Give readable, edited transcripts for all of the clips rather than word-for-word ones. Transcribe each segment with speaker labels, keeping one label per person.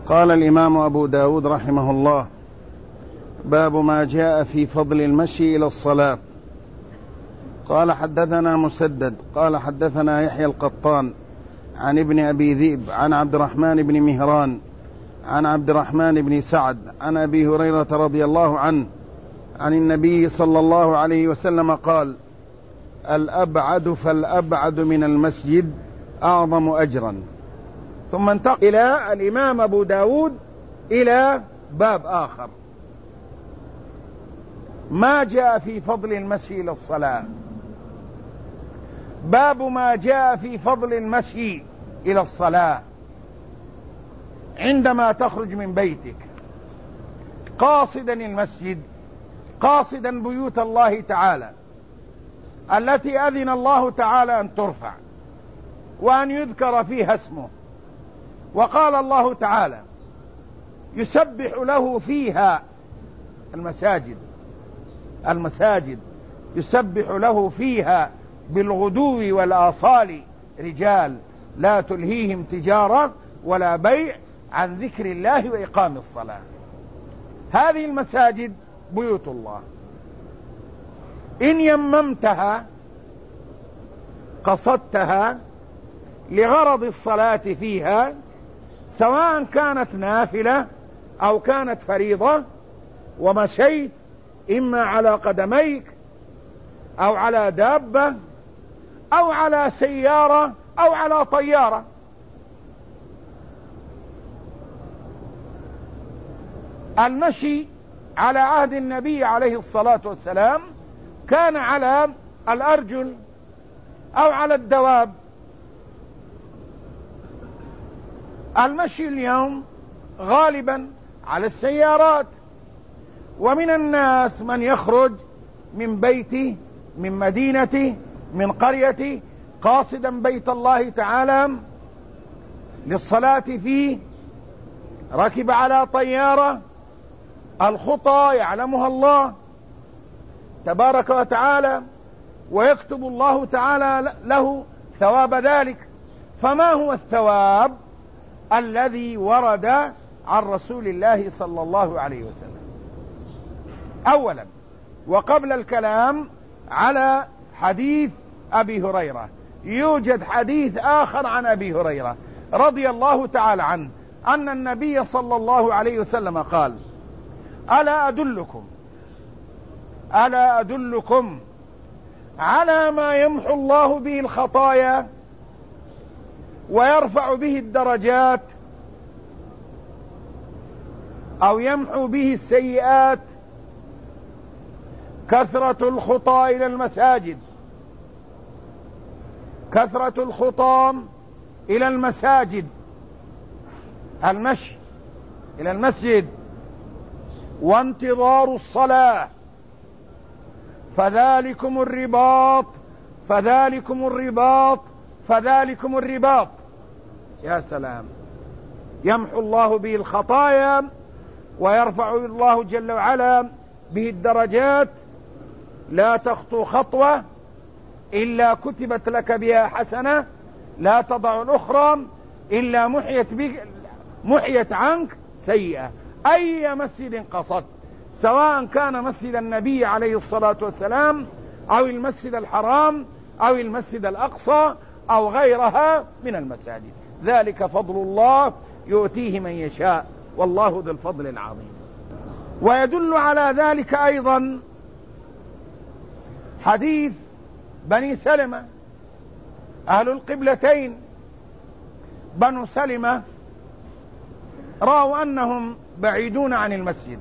Speaker 1: قال الإمام أبو داود رحمه الله: باب ما جاء في فضل المشي إلى الصلاة. قال: حدثنا مسدد قال حدثنا يحيى القطان عن ابن أبي ذئب عن عبد الرحمن بن مهران عن عبد الرحمن بن سعد عن أبي هريرة رضي الله عنه عن النبي صلى الله عليه وسلم قال: الأبعد فالأبعد من المسجد أعظم أجرا. ثم انتقل إلى الإمام أبو داود إلى باب آخر: ما جاء في فضل المشي إلى الصلاة. باب ما جاء في فضل المشي إلى الصلاة عندما تخرج من بيتك قاصدا المسجد، قاصدا بيوت الله تعالى التي أذن الله تعالى أن ترفع وأن يذكر فيها اسمه. وقال الله تعالى: يسبح له فيها المساجد يسبح له فيها بالغدو والآصال رجال لا تلهيهم تجارة ولا بيع عن ذكر الله وإقام الصلاة. هذه المساجد بيوت الله، إن يممتها قصدتها لغرض الصلاة فيها، سواء كانت نافلة أو كانت فريضة، ومشيت إما على قدميك أو على دابة أو على سيارة أو على طيارة. المشي على عهد النبي عليه الصلاة والسلام كان على الأرجل أو على الدواب. المشي اليوم غالبا على السيارات، ومن الناس من يخرج من بيته، من مدينته، من قريته، قاصدا بيت الله تعالى للصلاة فيه، ركب على طيارة. الخطى يعلمها الله تبارك وتعالى، ويكتب الله تعالى له ثواب ذلك. فما هو الثواب الذي ورد عن رسول الله صلى الله عليه وسلم؟ أولا، وقبل الكلام على حديث أبي هريرة، يوجد حديث آخر عن أبي هريرة رضي الله تعالى عنه أن النبي صلى الله عليه وسلم قال: ألا أدلكم على ما يمحو الله به الخطايا ويرفع به الدرجات، أو يمحو به السيئات؟ كثرة الخطى إلى المساجد، كثرة الخطى إلى المساجد، المشي إلى المسجد، وانتظار الصلاة، فذلكم الرباط فذلكم الرباط فذلكم الرباط. يا سلام! يمحو الله به الخطايا ويرفع الله جل وعلا به الدرجات. لا تخطو خطوة إلا كتبت لك بها حسنة، لا تضع الأخرى إلا محيت عنك سيئة. أي مسجد قصدت، سواء كان مسجد النبي عليه الصلاة والسلام أو المسجد الحرام أو المسجد الأقصى أو غيرها من المساجد، ذلك فضل الله يؤتيه من يشاء، والله ذو الفضل العظيم. ويدل على ذلك أيضا حديث بني سلمة أهل القبلتين. بنو سلمة رأوا أنهم بعيدون عن المسجد،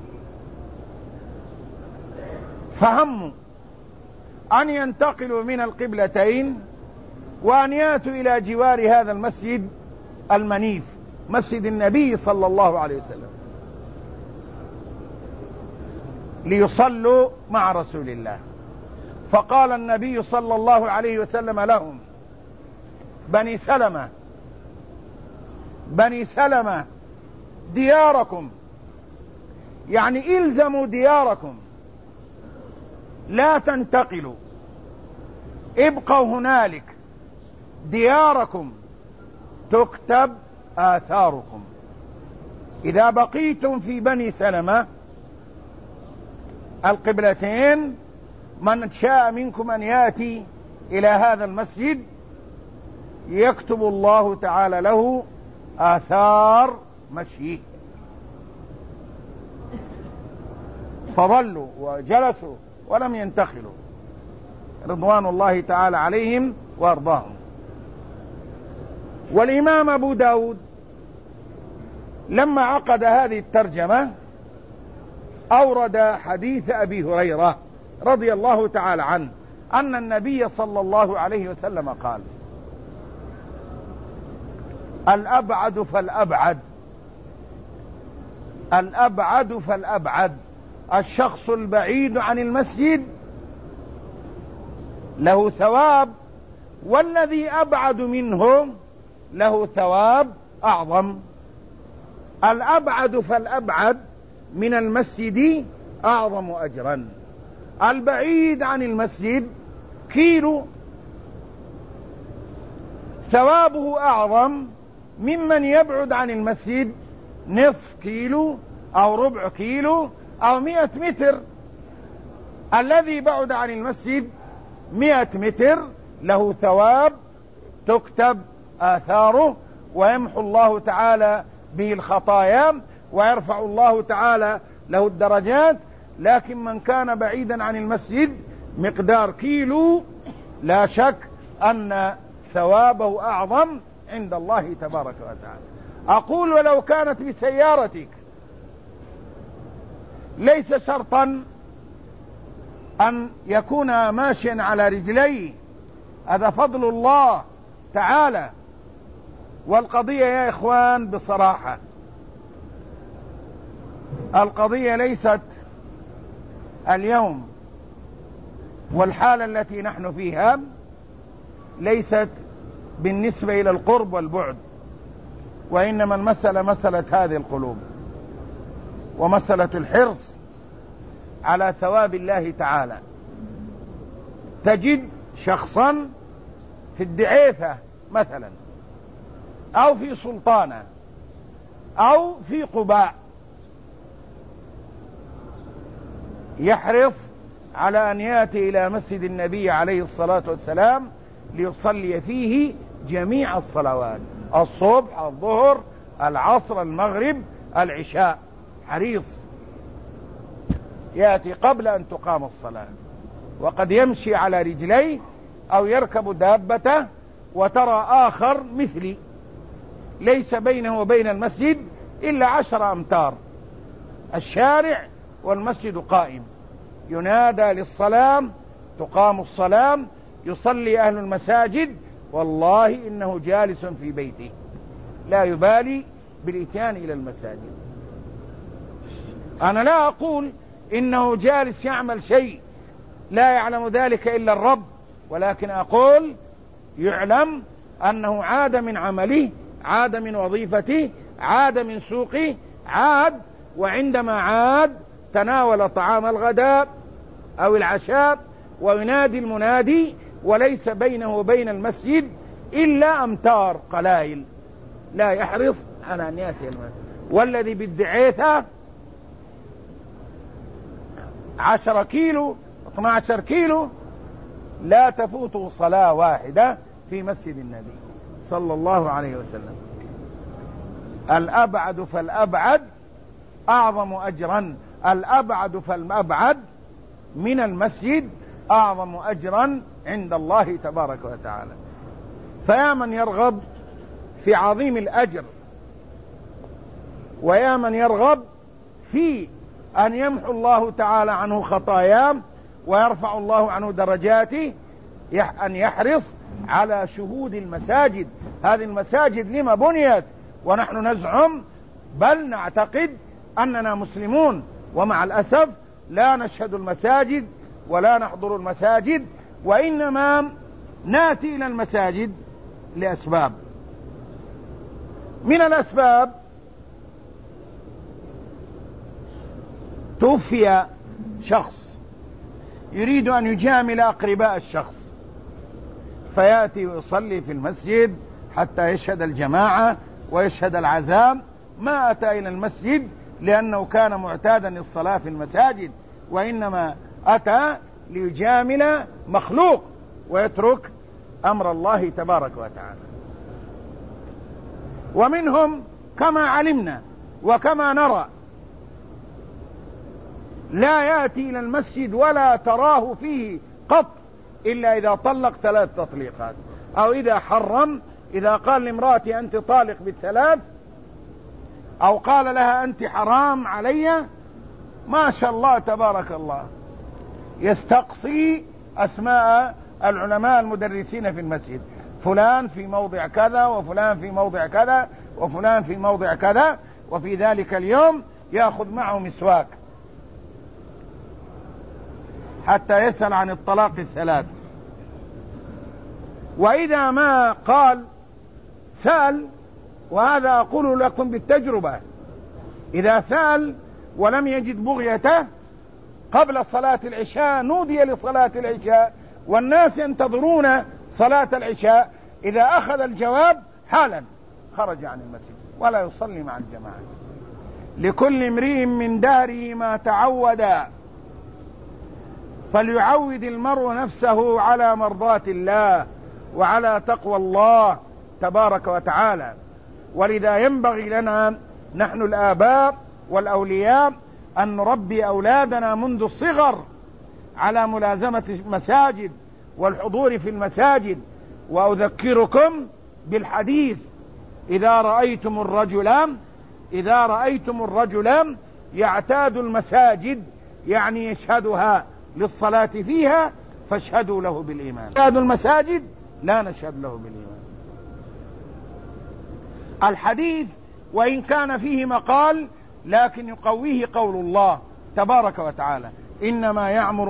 Speaker 1: فهموا أن ينتقلوا من القبلتين وأن يأتوا إلى جوار هذا المسجد المنيف، مسجد النبي صلى الله عليه وسلم، ليصلوا مع رسول الله. فقال النبي صلى الله عليه وسلم لهم: بني سلمة دياركم، يعني إلزموا دياركم، لا تنتقلوا، ابقوا هنالك، دياركم تكتب آثاركم. إذا بقيتم في بني سلمة القبلتين من شاء منكم أن يأتي إلى هذا المسجد يكتب الله تعالى له آثار مشيه. فظلوا وجلسوا ولم ينتخلوا رضوان الله تعالى عليهم وارضاهم. والإمام أبو داود لما عقد هذه الترجمة أورد حديث أبي هريرة رضي الله تعالى عنه أن النبي صلى الله عليه وسلم قال: الأبعد فالأبعد، الأبعد فالأبعد، الشخص البعيد عن المسجد له ثواب، والذي أبعد منه له ثواب أعظم. الأبعد فالأبعد من المسجد أعظم أجرا. البعيد عن المسجد كيلو ثوابه أعظم ممن يبعد عن المسجد نصف كيلو أو ربع كيلو أو 100 متر. الذي بعد عن المسجد 100 متر له ثواب تكتب آثاره ويمحو الله تعالى به الخطايا ويرفع الله تعالى له الدرجات. لكن من كان بعيدا عن المسجد مقدار كيلو لا شك أن ثوابه أعظم عند الله تبارك وتعالى. أقول ولو كانت بسيارتك، ليس شرطا أن يكون ماشيا على رجليه، هذا فضل الله تعالى. والقضية يا إخوان بصراحة القضية ليست اليوم والحالة التي نحن فيها ليست بالنسبة إلى القرب والبعد، وإنما المسألة مسألة هذه القلوب ومسألة الحرص على ثواب الله تعالى. تجد شخصا في الدعيثة مثلا أو في سلطانة أو في قباء يحرص على أن يأتي إلى مسجد النبي عليه الصلاة والسلام ليصلي فيه جميع الصلوات، الصبح، الظهر، العصر، المغرب، العشاء، حريص يأتي قبل أن تقام الصلاة. وقد يمشي على رجليه أو يركب دابته. وترى آخر مثلي ليس بينه وبين المسجد إلا 10 أمتار، الشارع والمسجد قائم، ينادى للصلاة، تقام الصلاة، يصلي أهل المساجد، والله إنه جالس في بيته لا يبالي بالإتيان إلى المساجد. أنا لا أقول إنه جالس يعمل شيء لا يعلم ذلك إلا الرب، ولكن أقول يعلم أنه عاد من عمله، عاد من وظيفته، عاد من سوقه، عاد، وعندما عاد تناول طعام الغداء أو العشاء وينادي المنادي، وليس بينه وبين المسجد إلا أمتار قلائل، لا يحرص على أن يأتي المسجد. والذي بالدعيثة 10 كيلو 12 كيلو لا تفوته صلاة واحدة في مسجد النبي صلى الله عليه وسلم. الأبعد فالأبعد أعظم أجرا، الأبعد فالأبعد من المسجد أعظم أجرا عند الله تبارك وتعالى. فيا من يرغب في عظيم الأجر، ويا من يرغب في أن يمحو الله تعالى عنه خطاياه ويرفع الله عنه درجاته، أن يحرص على شهود المساجد. هذه المساجد لما بنيت ونحن نزعم بل نعتقد أننا مسلمون، ومع الأسف لا نشهد المساجد ولا نحضر المساجد، وإنما نأتي إلى المساجد لأسباب. من الأسباب توفي شخص يريد أن يجامل أقرباء الشخص، فيأتي ويصلي في المسجد حتى يشهد الجماعة ويشهد العزاء ما أتى إلى المسجد لأنه كان معتادا الصلاة في المساجد، وإنما أتى ليجامل مخلوق ويترك أمر الله تبارك وتعالى. ومنهم كما علمنا وكما نرى لا يأتي إلى المسجد ولا تراه فيه قط إلا إذا طلق 3 تطليقات، أو إذا حرم، إذا قال لامرأتي أنت طالق بالثلاث، أو قال لها أنت حرام علي، ما شاء الله تبارك الله، يستقصي أسماء العلماء المدرسين في المسجد، فلان في موضع كذا، وفلان في موضع كذا، وفلان في موضع كذا، وفي ذلك اليوم يأخذ معه مسواك حتى يسأل عن الطلاق 3. وإذا ما قال سأل، وهذا أقول لكم بالتجربة، إذا سأل ولم يجد بغيته قبل صلاة العشاء نودي لصلاة العشاء والناس ينتظرون صلاة العشاء، إذا أخذ الجواب حالا خرج عن المسجد ولا يصلي مع الجماعة. لكل امرئ من داره ما تعود، فليعود المرء نفسه على مرضاة الله وعلى تقوى الله تبارك وتعالى. ولذا ينبغي لنا نحن الآباء والأولياء أن نربي أولادنا منذ الصغر على ملازمة المساجد والحضور في المساجد. وأذكركم بالحديث: إذا رأيتم الرجل يعتاد المساجد، يعني يشهدها للصلاة فيها، فاشهدوا له بالإيمان. يعتاد المساجد لا نشهد له بالإيمان. الحديث وإن كان فيه مقال لكن يقويه قول الله تبارك وتعالى: إنما يعمر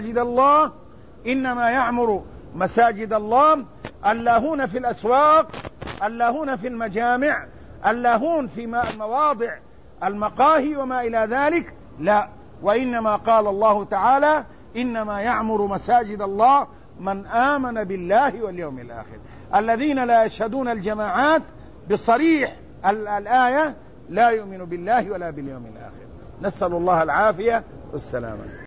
Speaker 1: مساجد الله اللاهون في الأسواق، اللاهون في المجامع، اللاهون في المواضع المقاهي وما إلى ذلك، لا، وإنما قال الله تعالى: إنما يعمر مساجد الله من آمن بالله واليوم الآخر. الذين لا يشهدون الجماعات بصريح الآية لا يؤمن بالله ولا باليوم الآخر. نسأل الله العافية والسلامة.